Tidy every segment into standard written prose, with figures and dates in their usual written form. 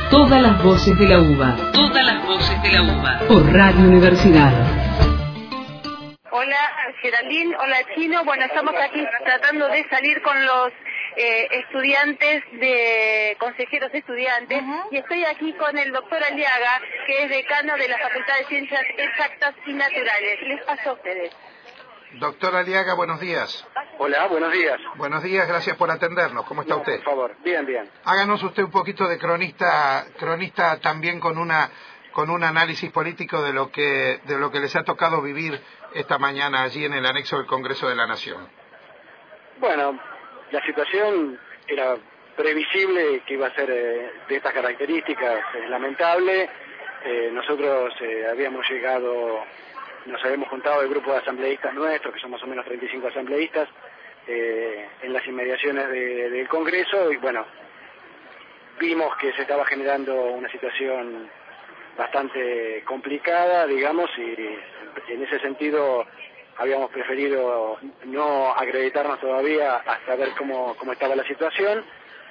Todas las voces de la UBA. Todas las voces de la UBA. Por Radio Universidad. Hola Geraldine, hola Chino. Bueno, estamos aquí tratando de salir con los estudiantes, consejeros estudiantes, y estoy aquí con el doctor Aliaga, que es decano de la Facultad de Ciencias Exactas y Naturales. Les paso a ustedes. Doctor Aliaga, buenos días. Hola, buenos días. Buenos días, gracias por atendernos. ¿Cómo está usted? Por favor, bien, bien. Háganos usted un poquito de cronista también con un análisis político de lo que les ha tocado vivir esta mañana allí en el anexo del Congreso de la Nación. Bueno, la situación era previsible que iba a ser de estas características, es lamentable. Nosotros nos habíamos juntado el grupo de asambleístas nuestros, que son más o menos 35 asambleístas, en las inmediaciones del Congreso, y bueno, vimos que se estaba generando una situación bastante complicada, digamos, y en ese sentido habíamos preferido no acreditarnos todavía hasta ver cómo estaba la situación.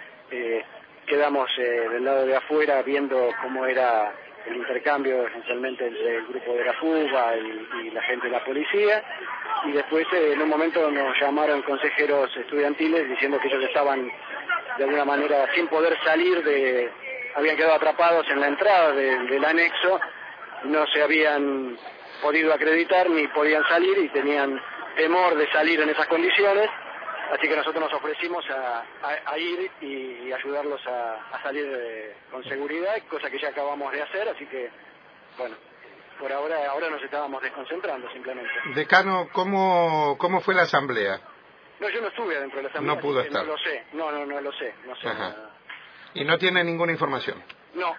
Quedamos del lado de afuera viendo cómo era el intercambio esencialmente entre el grupo de la FUBA y la gente de la policía, y después en un momento nos llamaron consejeros estudiantiles diciendo que ellos estaban de alguna manera sin poder salir habían quedado atrapados en la entrada del anexo, no se habían podido acreditar ni podían salir y tenían temor de salir en esas condiciones. Así que nosotros nos ofrecimos a ir y ayudarlos a salir con seguridad, cosa que ya acabamos de hacer, así que, bueno, por ahora nos estábamos desconcentrando simplemente. Decano, ¿cómo fue la asamblea? No, yo no estuve adentro de la asamblea. No pudo estar. No lo sé, no lo sé. Ajá. ¿Y no tiene ninguna información? No.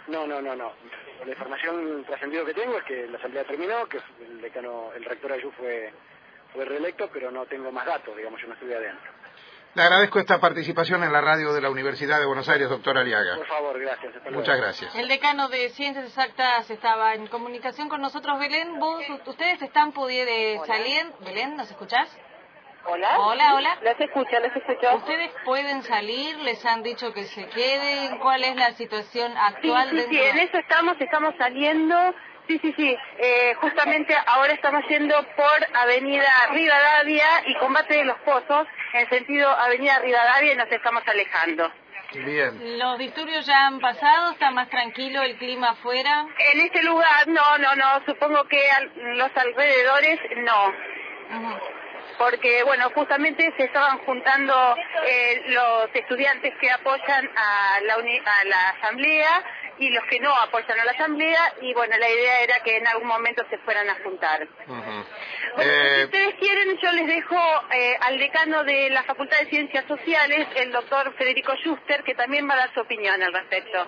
La información trascendido que tengo es que la asamblea terminó, que el rector Ayú fue reelecto, pero no tengo más datos, digamos, yo no estuve adentro. Le agradezco esta participación en la radio de la Universidad de Buenos Aires, doctor Aliaga. Por favor, gracias. Muchas gracias. El decano de Ciencias Exactas estaba en comunicación con nosotros. Belén, ustedes están pudiendo salir. Belén, ¿nos escuchás? Hola. Hola. Les escucho. ¿Ustedes pueden salir? ¿Les han dicho que se queden? ¿Cuál es la situación actual? Sí, en eso estamos saliendo. Sí. Justamente ahora estamos yendo por Avenida Rivadavia y Combate de los Pozos, en sentido Avenida Rivadavia, y nos estamos alejando. Bien. ¿Los disturbios ya han pasado? ¿Está más tranquilo el clima afuera? En este lugar, no. Supongo que los alrededores, no. Uh-huh. Porque, bueno, justamente se estaban juntando los estudiantes que apoyan a la asamblea y los que no apoyan a la asamblea, y bueno, la idea era que en algún momento se fueran a juntar. Uh-huh. Bueno, si ustedes quieren, yo les dejo al decano de la Facultad de Ciencias Sociales, el doctor Federico Schuster, que también va a dar su opinión al respecto.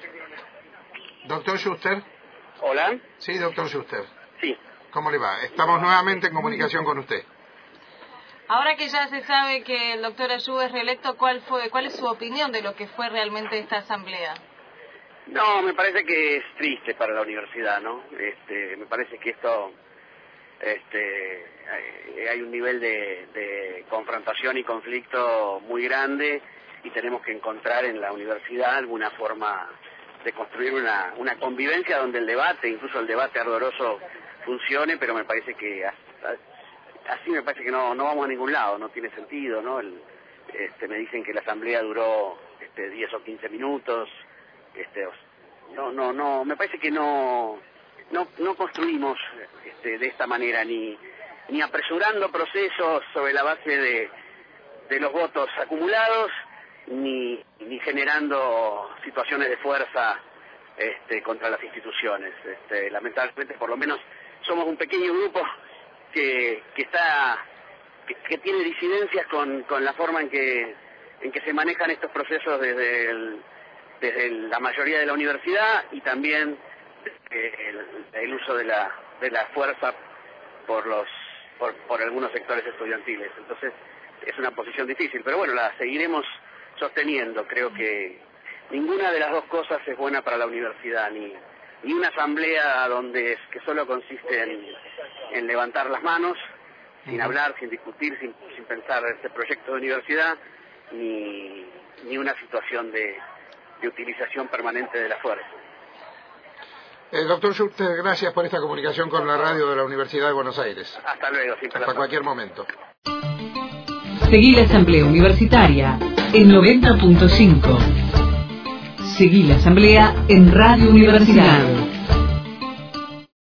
Doctor Schuster. Hola. Sí, doctor Schuster. Sí. ¿Cómo le va? Estamos nuevamente en comunicación con usted. Ahora que ya se sabe que el doctor Ayú es reelecto, ¿cuál es su opinión de lo que fue realmente esta asamblea? No, me parece que es triste para la universidad, ¿no? Me parece que esto, hay un nivel de confrontación y conflicto muy grande, y tenemos que encontrar en la universidad alguna forma de construir una convivencia donde el debate, incluso el debate ardoroso, funcione, pero me parece que así me parece que no vamos a ningún lado, no tiene sentido, ¿no? Me dicen que la asamblea duró 10 o 15 minutos. No, me parece que no construimos de esta manera, ni apresurando procesos sobre la base de los votos acumulados, ni generando situaciones de fuerza contra las instituciones. Lamentablemente, por lo menos, somos un pequeño grupo que tiene disidencias con la forma en que se manejan estos procesos desde la mayoría de la universidad, y también el uso de la fuerza por algunos sectores estudiantiles. Entonces es una posición difícil, pero bueno, la seguiremos sosteniendo. Creo que ninguna de las dos cosas es buena para la universidad, ni una asamblea que solo consiste en levantar las manos, sin hablar, sin discutir, sin pensar este proyecto de universidad, ni una situación de de utilización permanente de la fuerza. Doctor Schuster, gracias por esta comunicación con la radio de la Universidad de Buenos Aires. Hasta luego. Hasta cualquier momento. Seguí la Asamblea Universitaria en 90.5. Seguí la Asamblea en Radio Universidad.